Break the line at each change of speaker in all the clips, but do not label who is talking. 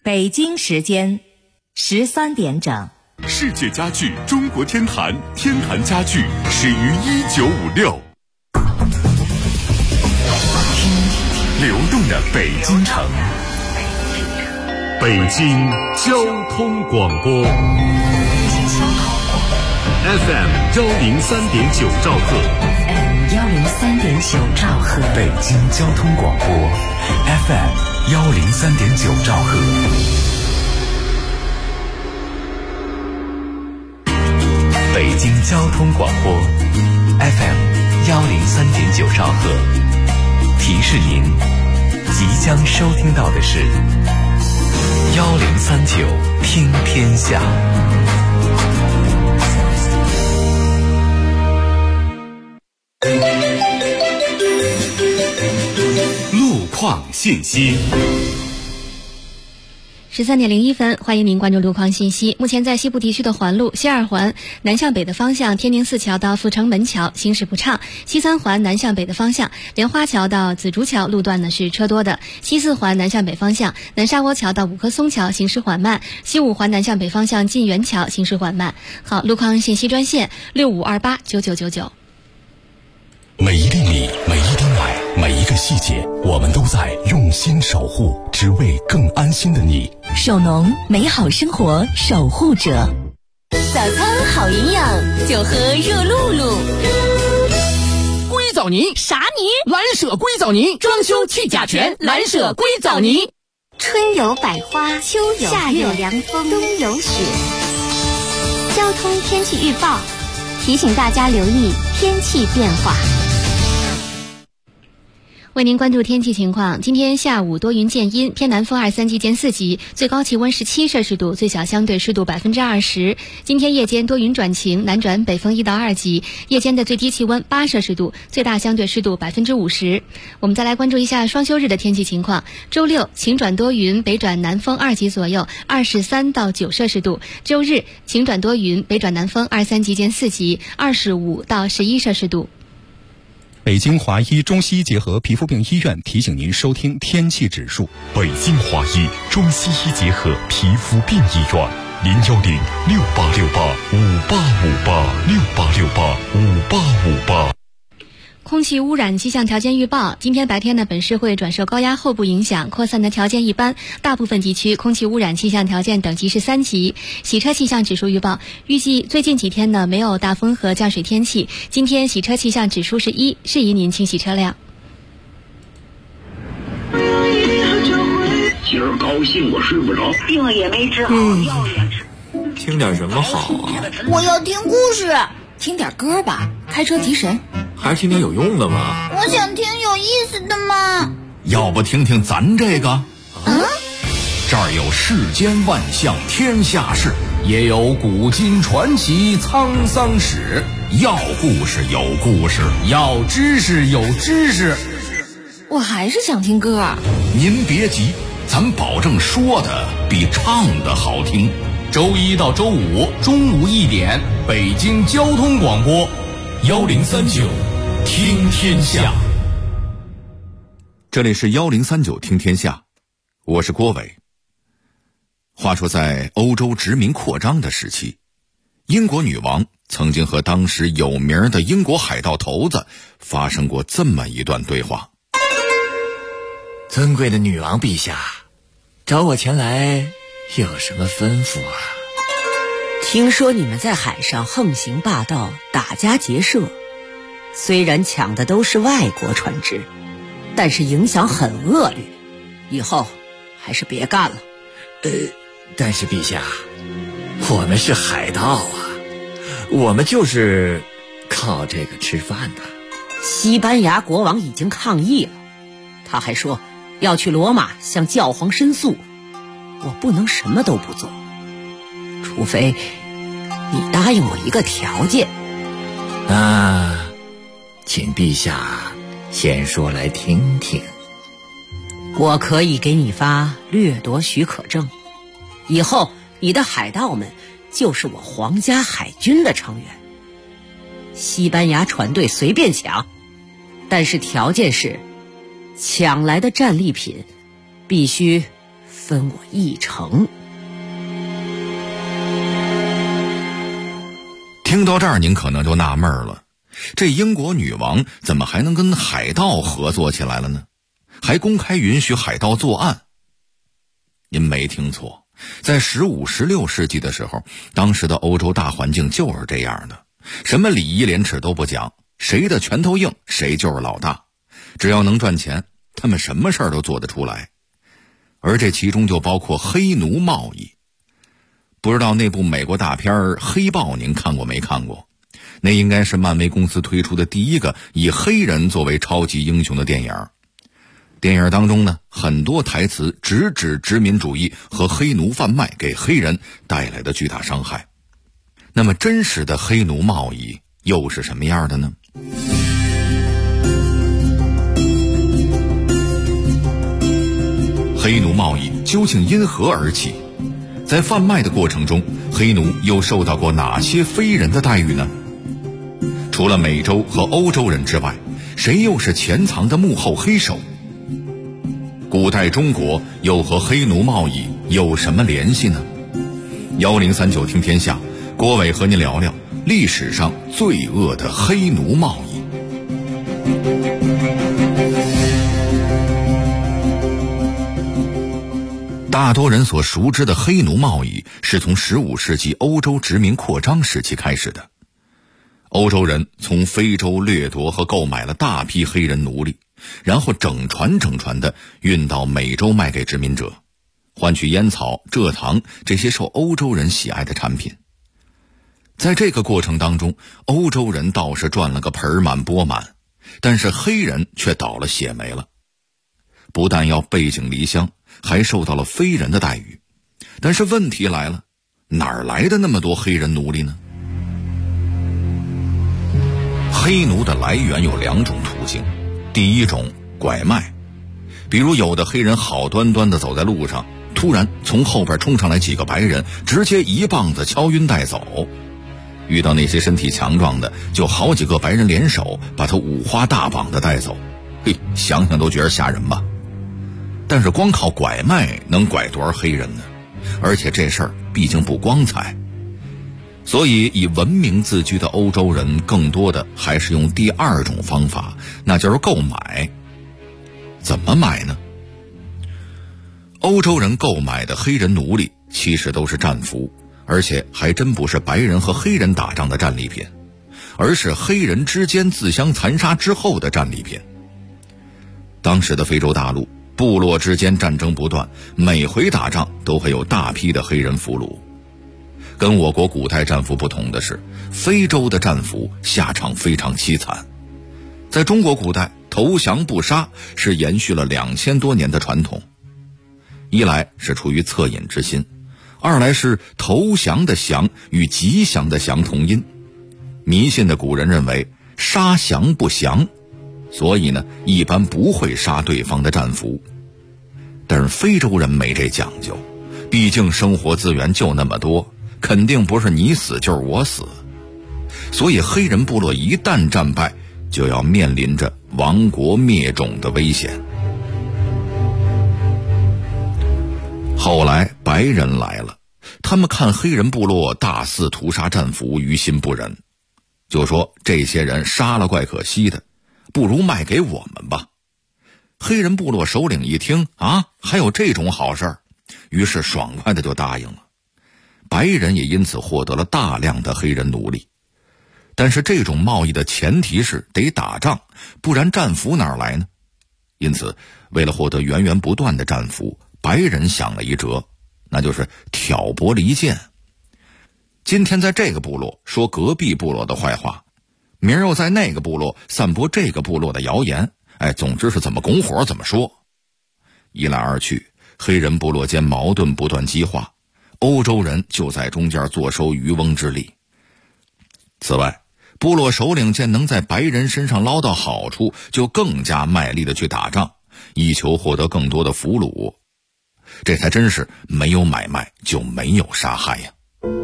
北京时间13点整。
世界家具中国天坛，天坛家具始于1956。流动的北京城，北京交通广播 FM103.9兆赫
103.9兆赫，
北京交通广播 FM103.9兆赫。北京交通广播 FM103.9兆赫，提示您即将收听到的是1039听天下。路况信息。
13点01分，欢迎您关注路况信息。目前在西部地区的环路西二环南向北的方向，天宁寺桥到阜成门桥行驶不畅；西三环南向北的方向，莲花桥到紫竹桥路段呢是车多的；西四环南向北方向，南沙窝桥到五棵松桥行驶缓慢；西五环南向北方向，晋源桥行驶缓慢。好，路况信息专线65289999。
每一粒米，每一滴奶，每一个细节，我们都在用心守护，只为更安心的你。
首农，美好生活守护者。
早餐好营养，就喝热露露。
硅藻泥
啥泥？
蓝舍硅藻泥，装修去甲醛，蓝舍硅藻泥。
春有百花，秋有夏有凉风，冬有雪。交通天气预报提醒大家留意天气变化。
为您关注天气情况，今天下午多云见阴，偏南风2、3级见4级，最高气温17摄氏度，最小相对湿度20%。今天夜间多云转晴，南转北风1到2级，夜间的最低气温8摄氏度，最大相对湿度50%。我们再来关注一下双休日的天气情况。周六晴转多云，北转南风2级左右，23到9摄氏度；周日晴转多云，北转南风2、3级见4级，25到11摄氏度。
北京华医中西医结合皮肤病医院提醒您收听天气指数。
北京华医中西医结合皮肤病医院，0106868585868685858。
空气污染气象条件预报，今天白天呢，本市会转受高压后部影响，扩散的条件一般，大部分地区空气污染气象条件等级是3级。洗车气象指数预报，预计最近几天呢没有大风和降水天气，今天洗车气象指数是1，适宜您清洗车辆。
今儿高兴我睡不着，
病了也没治好，药也吃。
听点什么好啊？
我要听故事。
听点歌吧，开车提神。
还是听点有用的吗？
我想听有意思的嘛。
要不听听咱这个？这儿有世间万象天下事，也有古今传奇沧桑史。要故事有故事，要知识有知识。
我还是想听歌。
您别急，咱保证说的比唱的好听。周一到周五中午1点，北京交通广播1039听天下。这里是1039听天下，我是郭伟。话说在欧洲殖民扩张的时期，英国女王曾经和当时有名的英国海盗头子发生过这么一段对话。
尊贵的女王陛下，找我前来有什么吩咐啊？
听说你们在海上横行霸道，打家劫舍，虽然抢的都是外国船只，但是影响很恶劣，以后还是别干了。
但是陛下，我们是海盗啊，我们就是靠这个吃饭的。
西班牙国王已经抗议了，他还说要去罗马向教皇申诉，我不能什么都不做，除非你答应我一个条件。
那请陛下先说来听听。
我可以给你发掠夺许可证，以后你的海盗们就是我皇家海军的成员，西班牙船队随便抢，但是条件是抢来的战利品必须分我1成。
听到这儿，您可能就纳闷了，这英国女王怎么还能跟海盗合作起来了呢？还公开允许海盗作案？您没听错，在15、16世纪的时候，当时的欧洲大环境就是这样的，什么礼义廉耻都不讲，谁的拳头硬谁就是老大，只要能赚钱，他们什么事儿都做得出来。而这其中就包括黑奴贸易。不知道那部美国大片《黑豹》您看过没看过？那应该是漫威公司推出的第一个以黑人作为超级英雄的电影。电影当中呢，很多台词直指殖民主义和黑奴贩卖给黑人带来的巨大伤害。那么真实的黑奴贸易又是什么样的呢？黑奴贸易究竟因何而起？在贩卖的过程中，黑奴又受到过哪些非人的待遇呢？除了美洲和欧洲人之外，谁又是潜藏的幕后黑手？古代中国又和黑奴贸易有什么联系呢？1039听天下，郭伟和您聊聊历史上罪恶的黑奴贸易。大多人所熟知的黑奴贸易是从15世纪欧洲殖民扩张时期开始的。欧洲人从非洲掠夺和购买了大批黑人奴隶，然后整船的运到美洲卖给殖民者，换取烟草、蔗糖这些受欧洲人喜爱的产品。在这个过程当中，欧洲人倒是赚了个盆满钵满，但是黑人却倒了血霉了。不但要背井离乡，还受到了非人的待遇。但是问题来了，哪儿来的那么多黑人奴隶呢？黑奴的来源有2种途径。第一种，拐卖。比如有的黑人好端端的走在路上，突然从后边冲上来几个白人，直接一棒子敲晕带走。遇到那些身体强壮的，就好几个白人联手把他五花大绑的带走。嘿，想想都觉得吓人吧。但是光靠拐卖能拐多少黑人呢？而且这事儿毕竟不光彩。所以以文明自居的欧洲人更多的还是用第2种方法，那就是购买。怎么买呢？欧洲人购买的黑人奴隶其实都是战俘，而且还真不是白人和黑人打仗的战利品，而是黑人之间自相残杀之后的战利品。当时的非洲大陆部落之间战争不断，每回打仗都会有大批的黑人俘虏。跟我国古代战俘不同的是，非洲的战俘下场非常凄惨。在中国古代，投降不杀是延续了2000多年的传统。一来是出于恻隐之心，二来是投降的降与吉祥的祥同音。迷信的古人认为杀降不降，所以呢，一般不会杀对方的战俘。但是非洲人没这讲究，毕竟生活资源就那么多，肯定不是你死就是我死。所以黑人部落一旦战败，就要面临着亡国灭种的危险。后来白人来了，他们看黑人部落大肆屠杀战俘，于心不忍，就说这些人杀了怪可惜的，不如卖给我们吧。黑人部落首领一听啊，还有这种好事儿，于是爽快的就答应了。白人也因此获得了大量的黑人奴隶。但是这种贸易的前提是得打仗，不然战俘哪儿来呢？因此为了获得源源不断的战俘，白人想了一辙，那就是挑拨离间。今天在这个部落说隔壁部落的坏话，明儿又在那个部落散播这个部落的谣言，总之是怎么拱火怎么说。一来二去，黑人部落间矛盾不断激化，欧洲人就在中间坐收渔翁之利。此外，部落首领见能在白人身上捞到好处，就更加卖力的去打仗，以求获得更多的俘虏。这才真是没有买卖就没有杀害呀。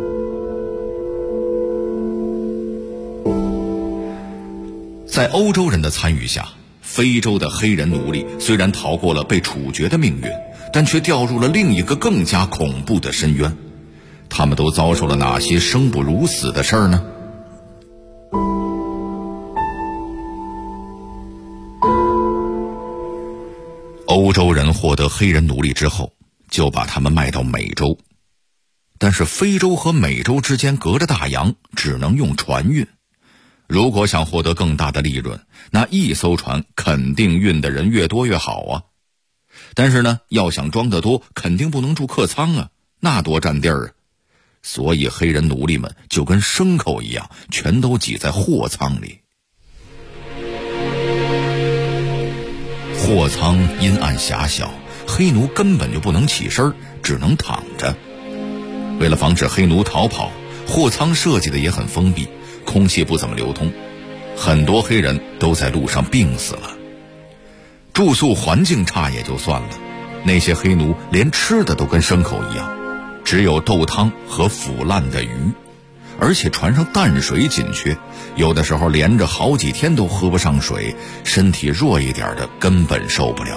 在欧洲人的参与下，非洲的黑人奴隶虽然逃过了被处决的命运， 但却掉入了另一个更加恐怖的深渊。他们都遭受了哪些生不如死的事儿呢？欧洲人获得黑人奴隶之后，就把他们卖到美洲。但是非洲和美洲之间隔着大洋，只能用船运。如果想获得更大的利润，那一艘船肯定运的人越多越好啊。但是呢，要想装得多，肯定不能住客舱啊，那多占地儿啊。所以黑人奴隶们就跟牲口一样，全都挤在货舱里。货舱阴暗狭小，黑奴根本就不能起身，只能躺着。为了防止黑奴逃跑，货舱设计的也很封闭，空气不怎么流通，很多黑人都在路上病死了。住宿环境差也就算了，那些黑奴连吃的都跟牲口一样，只有豆汤和腐烂的鱼，而且船上淡水紧缺，有的时候连着好几天都喝不上水，身体弱一点的根本受不了。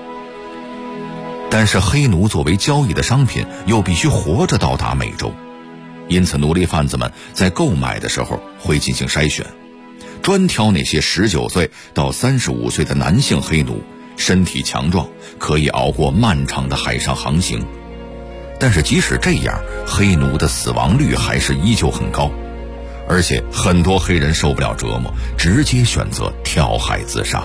但是黑奴作为交易的商品，又必须活着到达美洲，因此奴隶贩子们在购买的时候会进行筛选，专挑那些19岁到35岁的男性黑奴，身体强壮，可以熬过漫长的海上航行。但是即使这样，黑奴的死亡率还是依旧很高，而且很多黑人受不了折磨，直接选择跳海自杀。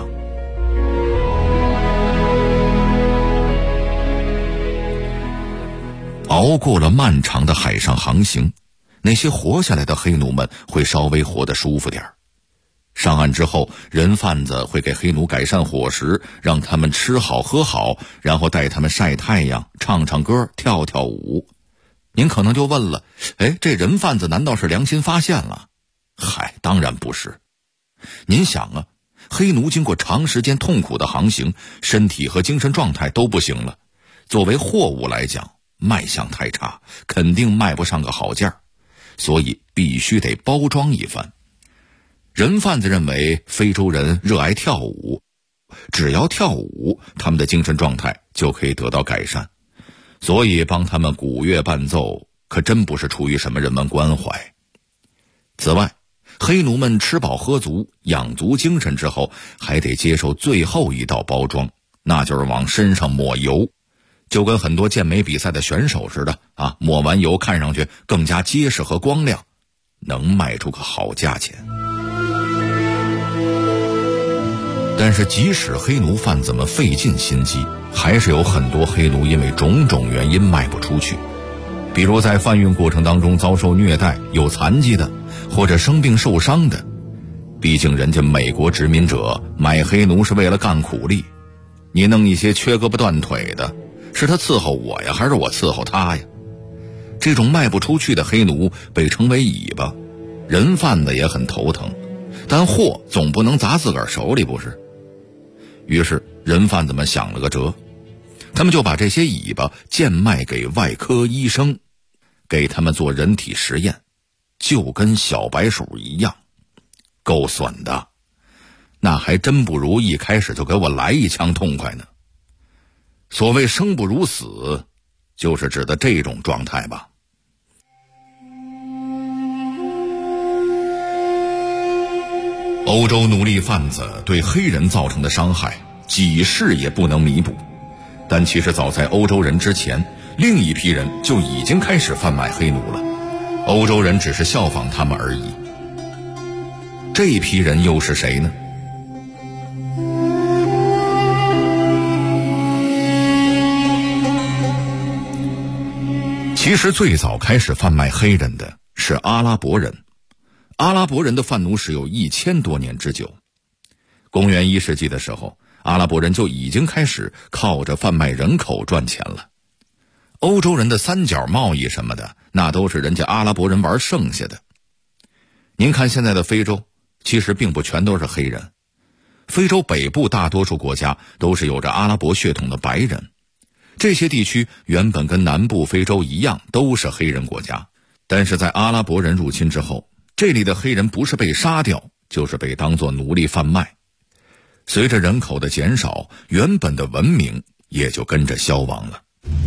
熬过了漫长的海上航行，那些活下来的黑奴们会稍微活得舒服点儿。上岸之后，人贩子会给黑奴改善伙食，让他们吃好喝好，然后带他们晒太阳，唱唱歌，跳跳舞。您可能就问了，这人贩子难道是良心发现了？嗨，当然不是。您想啊，黑奴经过长时间痛苦的航行，身体和精神状态都不行了，作为货物来讲，卖相太差，肯定卖不上个好价，所以必须得包装一番。人贩子认为非洲人热爱跳舞，只要跳舞，他们的精神状态就可以得到改善，所以帮他们鼓乐伴奏，可真不是出于什么人文关怀。此外，黑奴们吃饱喝足，养足精神之后，还得接受最后一道包装，那就是往身上抹油，就跟很多健美比赛的选手似的啊，抹完油看上去更加结实和光亮，能卖出个好价钱。但是即使黑奴贩子们费尽心机，还是有很多黑奴因为种种原因卖不出去，比如在贩运过程当中遭受虐待、有残疾的，或者生病受伤的。毕竟人家美国殖民者买黑奴是为了干苦力，你弄一些缺胳膊断腿的，是他伺候我呀，还是我伺候他呀？这种卖不出去的黑奴被称为尾巴，人贩子也很头疼，但货总不能砸自个儿手里不是？于是人贩子们想了个辙，他们就把这些尾巴贱卖给外科医生，给他们做人体实验，就跟小白鼠一样，够损的。那还真不如一开始就给我来一枪痛快呢。所谓生不如死，就是指的这种状态吧。欧洲奴隶贩子对黑人造成的伤害，几世也不能弥补。但其实早在欧洲人之前，另一批人就已经开始贩卖黑奴了，欧洲人只是效仿他们而已。这一批人又是谁呢？其实最早开始贩卖黑人的是阿拉伯人。阿拉伯人的贩奴史有1000多年之久。公元1世纪的时候，阿拉伯人就已经开始靠着贩卖人口赚钱了。欧洲人的三角贸易什么的，那都是人家阿拉伯人玩剩下的。您看现在的非洲，其实并不全都是黑人。非洲北部大多数国家都是有着阿拉伯血统的白人，这些地区原本跟南部非洲一样都是黑人国家，但是在阿拉伯人入侵之后，这里的黑人不是被杀掉，就是被当作奴隶贩卖。随着人口的减少，原本的文明也就跟着消亡了。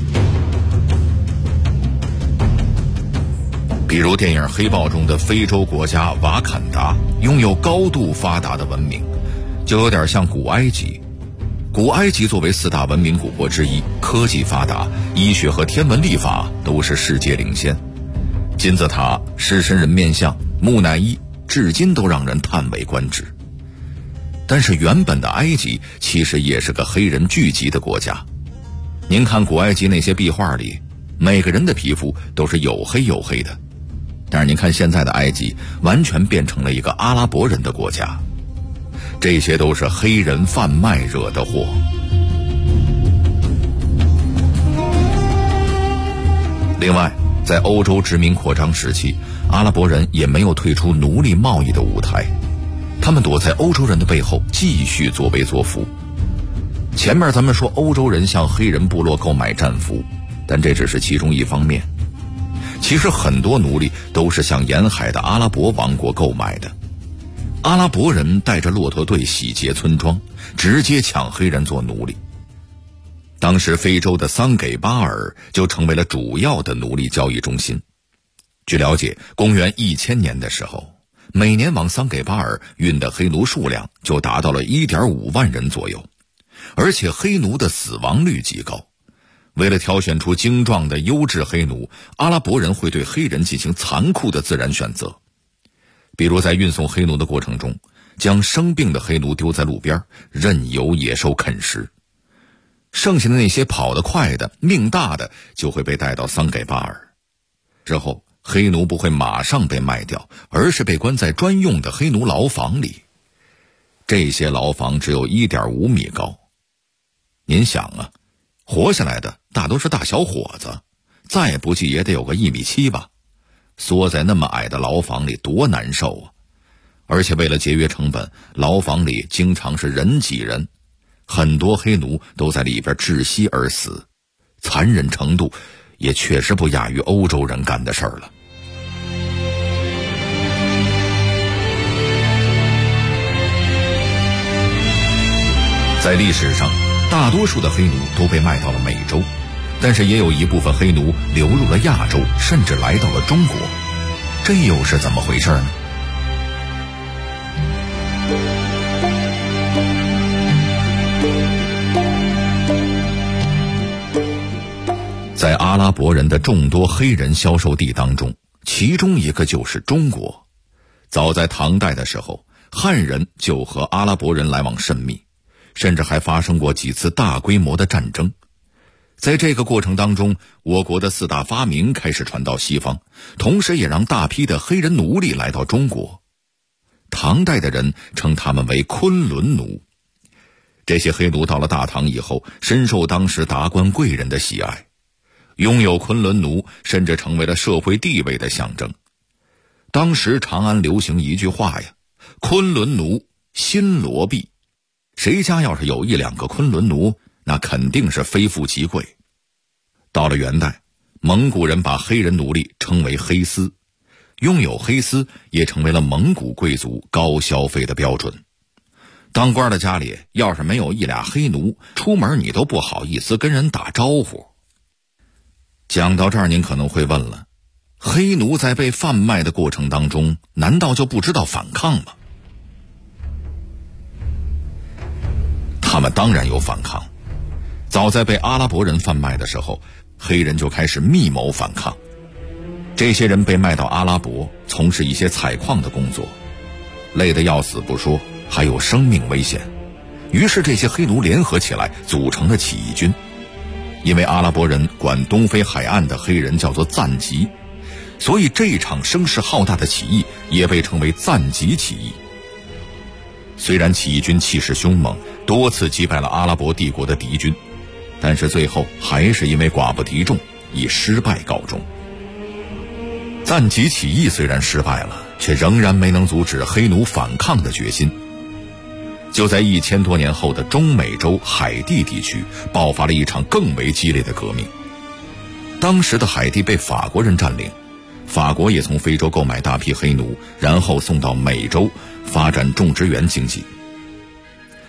比如电影《黑豹》中的非洲国家瓦坎达，拥有高度发达的文明，就有点像古埃及。古埃及作为4大文明古国之一，科技发达，医学和天文历法都是世界领先。金字塔、狮身人面像、木乃伊至今都让人叹为观止。但是原本的埃及其实也是个黑人聚集的国家。您看古埃及那些壁画里，每个人的皮肤都是黝黑黝黑的，但是您看现在的埃及完全变成了一个阿拉伯人的国家，这些都是黑人贩卖惹的祸。另外，在欧洲殖民扩张时期，阿拉伯人也没有退出奴隶贸易的舞台，他们躲在欧洲人的背后继续作威作福。前面咱们说欧洲人向黑人部落购买战俘，但这只是其中一方面。其实很多奴隶都是向沿海的阿拉伯王国购买的。阿拉伯人带着骆驼队洗劫村庄，直接抢黑人做奴隶。当时非洲的桑给巴尔就成为了主要的奴隶交易中心。据了解，公元1000年的时候，每年往桑给巴尔运的黑奴数量就达到了1.5万人左右，而且黑奴的死亡率极高。为了挑选出精壮的优质黑奴，阿拉伯人会对黑人进行残酷的自然选择。比如在运送黑奴的过程中，将生病的黑奴丢在路边，任由野兽啃食。剩下的那些跑得快的、命大的就会被带到桑给巴尔。之后，黑奴不会马上被卖掉，而是被关在专用的黑奴牢房里。这些牢房只有1.5米高。您想啊，活下来的大都是大小伙子，再不济也得有个1.7米吧。缩在那么矮的牢房里多难受啊！而且为了节约成本，牢房里经常是人挤人，很多黑奴都在里边窒息而死，残忍程度也确实不亚于欧洲人干的事儿了。在历史上，大多数的黑奴都被卖到了美洲，但是也有一部分黑奴流入了亚洲，甚至来到了中国，这又是怎么回事呢？在阿拉伯人的众多黑人销售地当中，其中一个就是中国。早在唐代的时候，汉人就和阿拉伯人来往甚密，甚至还发生过几次大规模的战争。在这个过程当中，我国的4大发明开始传到西方，同时也让大批的黑人奴隶来到中国。唐代的人称他们为昆仑奴。这些黑奴到了大唐以后，深受当时达官贵人的喜爱，拥有昆仑奴甚至成为了社会地位的象征。当时长安流行一句话呀，昆仑奴新罗币，谁家要是有1、2个昆仑奴，那肯定是非富即贵。到了元代，蒙古人把黑人奴隶称为黑丝，拥有黑丝也成为了蒙古贵族高消费的标准。当官的家里要是没有1、2黑奴，出门你都不好意思跟人打招呼。讲到这儿，您可能会问了，黑奴在被贩卖的过程当中，难道就不知道反抗吗？他们当然有反抗。早在被阿拉伯人贩卖的时候，黑人就开始密谋反抗。这些人被卖到阿拉伯，从事一些采矿的工作，累得要死不说，还有生命危险。于是这些黑奴联合起来，组成了起义军。因为阿拉伯人管东非海岸的黑人叫做赞吉，所以这场声势浩大的起义也被称为赞吉起义。虽然起义军气势凶猛，多次击败了阿拉伯帝国的敌军，但是最后还是因为寡不敌众，以失败告终。赞吉起义虽然失败了，却仍然没能阻止黑奴反抗的决心。就在1000多年后的中美洲海地地区，爆发了一场更为激烈的革命。当时的海地被法国人占领，法国也从非洲购买大批黑奴，然后送到美洲发展种植园经济。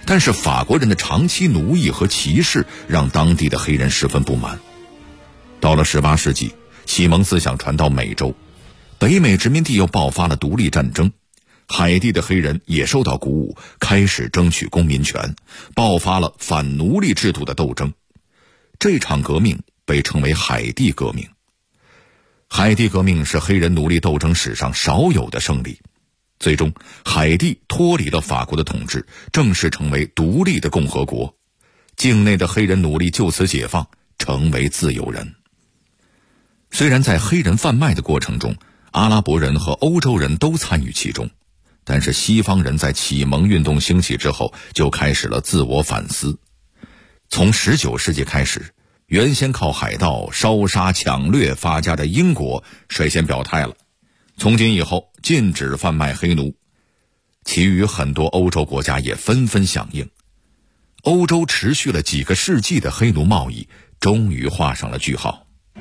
但是法国人的长期奴役和歧视让当地的黑人十分不满。到了18世纪，启蒙思想传到美洲，北美殖民地又爆发了独立战争，海地的黑人也受到鼓舞，开始争取公民权，爆发了反奴隶制度的斗争。这场革命被称为海地革命。海地革命是黑人奴隶斗争史上少有的胜利，最终海地脱离了法国的统治，正式成为独立的共和国，境内的黑人奴隶就此解放，成为自由人。虽然在黑人贩卖的过程中，阿拉伯人和欧洲人都参与其中，但是西方人在启蒙运动兴起之后就开始了自我反思。从19世纪开始，原先靠海盗烧杀抢掠发家的英国率先表态了，从今以后禁止贩卖黑奴。其余很多欧洲国家也纷纷响应。欧洲持续了几个世纪的黑奴贸易终于画上了句号。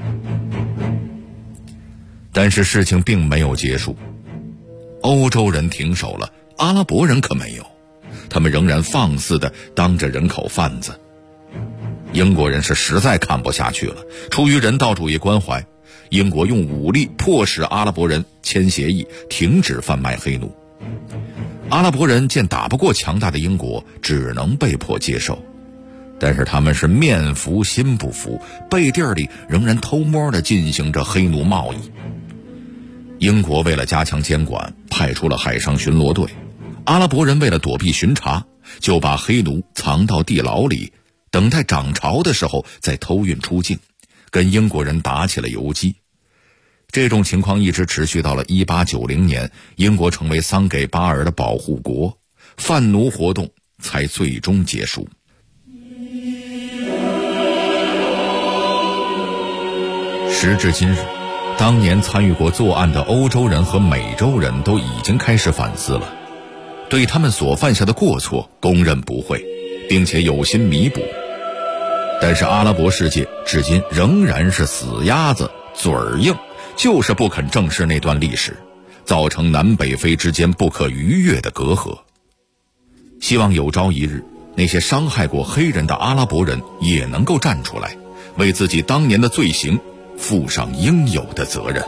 但是事情并没有结束，欧洲人停手了，阿拉伯人可没有，他们仍然放肆地当着人口贩子。英国人是实在看不下去了，出于人道主义关怀，英国用武力迫使阿拉伯人签协议，停止贩卖黑奴。阿拉伯人见打不过强大的英国，只能被迫接受，但是他们是面服心不服，背地里仍然偷摸地进行着黑奴贸易。英国为了加强监管，派出了海上巡逻队，阿拉伯人为了躲避巡查，就把黑奴藏到地牢里，等待涨潮的时候再偷运出境，跟英国人打起了游击。这种情况一直持续到了1890年，英国成为桑给巴尔的保护国，贩奴活动才最终结束。时至今日，当年参与过作案的欧洲人和美洲人都已经开始反思了，对他们所犯下的过错供认不讳，并且有心弥补。但是阿拉伯世界至今仍然是死鸭子嘴儿硬，就是不肯正视那段历史，造成南北非之间不可逾越的隔阂。希望有朝一日，那些伤害过黑人的阿拉伯人也能够站出来，为自己当年的罪行负上应有的责任。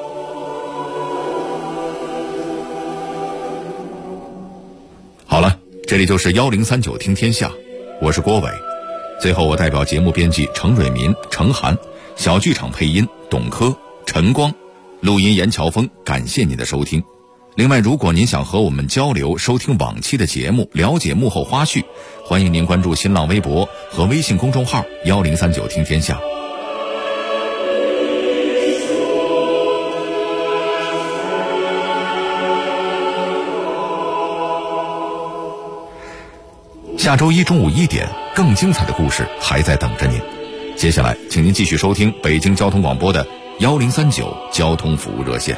好了，这里就是1039听天下，我是郭伟。最后我代表节目编辑程蕊民、程涵，小剧场配音董珂、陈光，录音严乔峰，感谢您的收听。另外，如果您想和我们交流，收听往期的节目，了解幕后花絮，欢迎您关注新浪微博和微信公众号1039听天下。下周一中午1点，更精彩的故事还在等着您。接下来，请您继续收听北京交通广播的1039交通服务热线。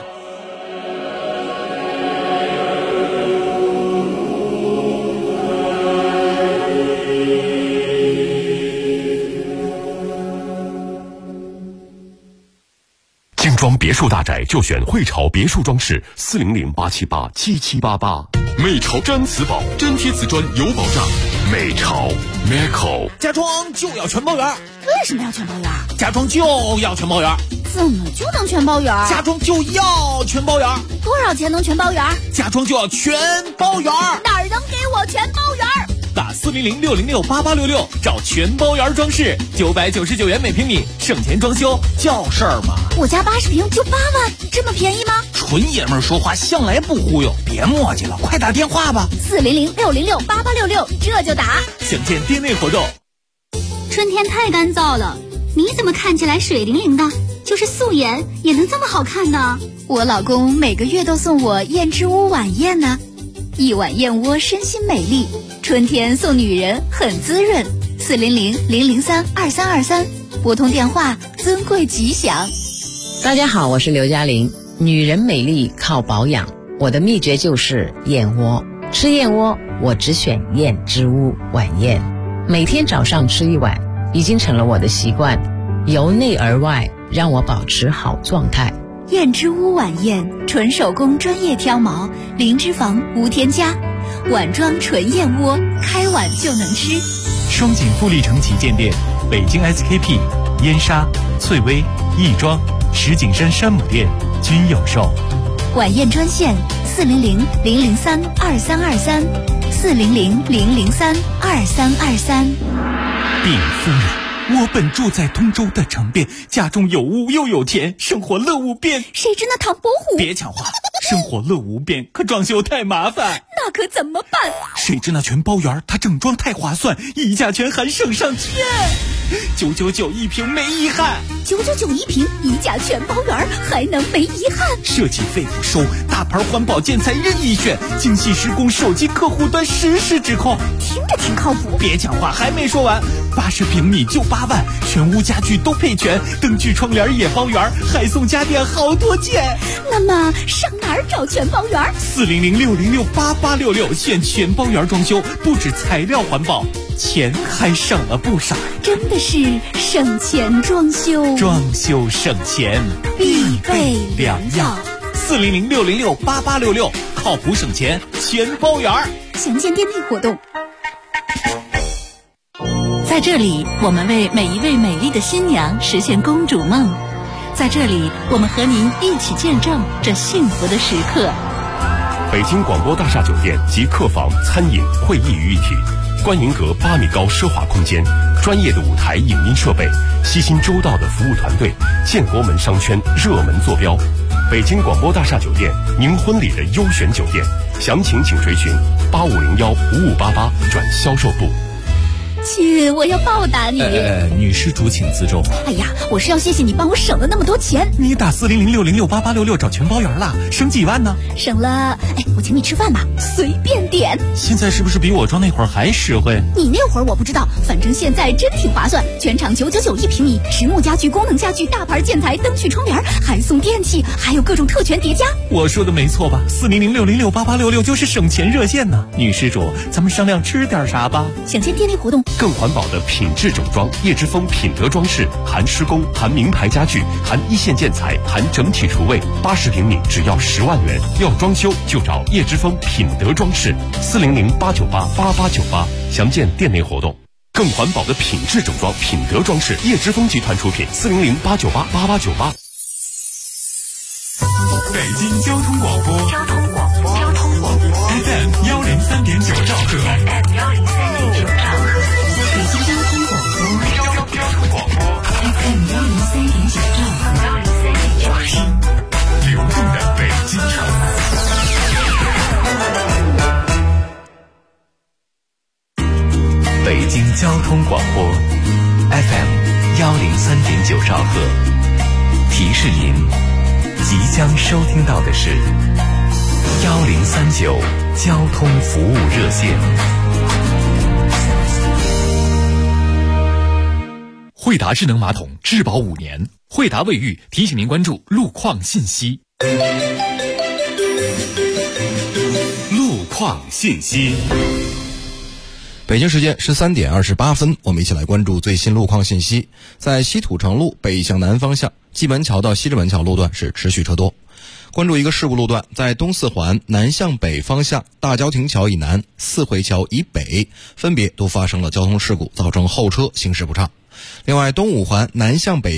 精装别墅大宅就选汇潮别墅装饰，400-878-7788。美潮真瓷宝，真贴瓷砖有保障。美潮 Meco
家装就要全包圆。
为什么要全包圆？
家装就要全包圆。
怎么就能全包圆？
家装就要全包圆。
多少钱能全包圆？
家装就要全包圆。
哪儿能给我全包圆？
打400-606-8866找全包圆装饰，999元每平米，省钱装修叫事儿吗？
我家80平就8万，这么便宜吗？
纯爷们儿说话向来不忽悠，别磨叽了，快打电话吧。
400-606-8866，这就打。
详见店内活动。
春天太干燥了，你怎么看起来水灵灵的？就是素颜也能这么好看呢？
我老公每个月都送我燕之屋晚宴呢，一碗燕窝身心美丽，春天送女人很滋润。400-003-2323，拨通电话，尊贵吉祥。
大家好，我是刘嘉玲。女人美丽靠保养，我的秘诀就是燕窝。吃燕窝，我只选燕之屋晚宴，每天早上吃一碗，已经成了我的习惯，由内而外让我保持好状态。
燕之屋晚宴，纯手工专业挑毛，零脂肪无添加， 碗装纯燕窝，开碗就能吃。
双井富力城旗舰店、北京 SKP、燕莎、翠微、亦庄、石景山山姆店均有售。
晚宴专线400-003-2323，400-003-2323。
禀夫人，我本住在通州的城边，家中有屋又有田，生活乐无边。
谁知那唐伯虎？
别抢话，生活乐无边，可装修太麻烦。
那可怎么办？
谁知那全包园，它整装太划算，溢价全含省上天，999一平没遗憾。
999一平，溢价全包园，还能没遗憾？
设计费不收，大牌环保建材任意选，精细施工，手机客户端实时指控，
听着挺靠谱。
别抢话，还没说完，80平米就8万，全屋家具都配全，灯具窗帘也包圆，还送家电好多件。
那么上哪儿找全包园
？400-606-8866，现全包园装修，不止材料环保，钱还省了不少。
真的是省钱装修，
装修省钱
必备良药。
400-606-8866，靠谱省钱全包园。
详见店内活动。
在这里，我们为每一位美丽的新娘实现公主梦。在这里，我们和您一起见证这幸福的时刻。
北京广播大厦酒店及客房、餐饮、会议于一体，观云阁8米高奢华空间，专业的舞台影音设备，悉心周到的服务团队，建国门商圈热门坐标。北京广播大厦酒店，您婚礼的优选酒店，详情请垂询8501-5588转销售部。
亲，我要报答你。
女施主请自重。
哎呀，我是要谢谢你帮我省了那么多钱。
你打400-606-8866找全包园了，省几万呢？
省了，我请你吃饭吧，随便点。
现在是不是比我装那会儿还实惠？
你那会儿我不知道，反正现在真挺划算。全场999一平米，实木家具、功能家具、大牌建材、灯具、窗帘，还送电器，还有各种特权叠加。
我说的没错吧？400-606-8866就是省钱热线呢。女施主，咱们商量吃点啥吧？
详见店内活动。
更环保的品质整装，叶之峰品德装饰，含施工，含名牌家具，含一线建材，含整体厨卫，80平米只要10万元。要装修就找叶之峰品德装饰，400-898-8898，详见店内活动。更环保的品质整装，品德装饰，叶之峰集团出品，400-898-8898。
北京交通广播FM 103.9兆赫。
北京交通广播FM 103.9兆赫，
流动的北京城。
北京交通广播 FM 103.9兆赫，提示您，即将收听到的是1039交通服务热线。
惠达智能马桶质保5年，惠达卫浴提醒您关注路况信息。
路况信息。
北京时间13点28分，我们一起来关注最新路况信息。在西土城路北向南方向蓟门桥到西直门桥路段是持续车多。关注一个事故路段，在东四环南向北方向大郊亭桥以南、四惠桥以北分别都发生了交通事故，造成后车行驶不畅。另外，东五环南向北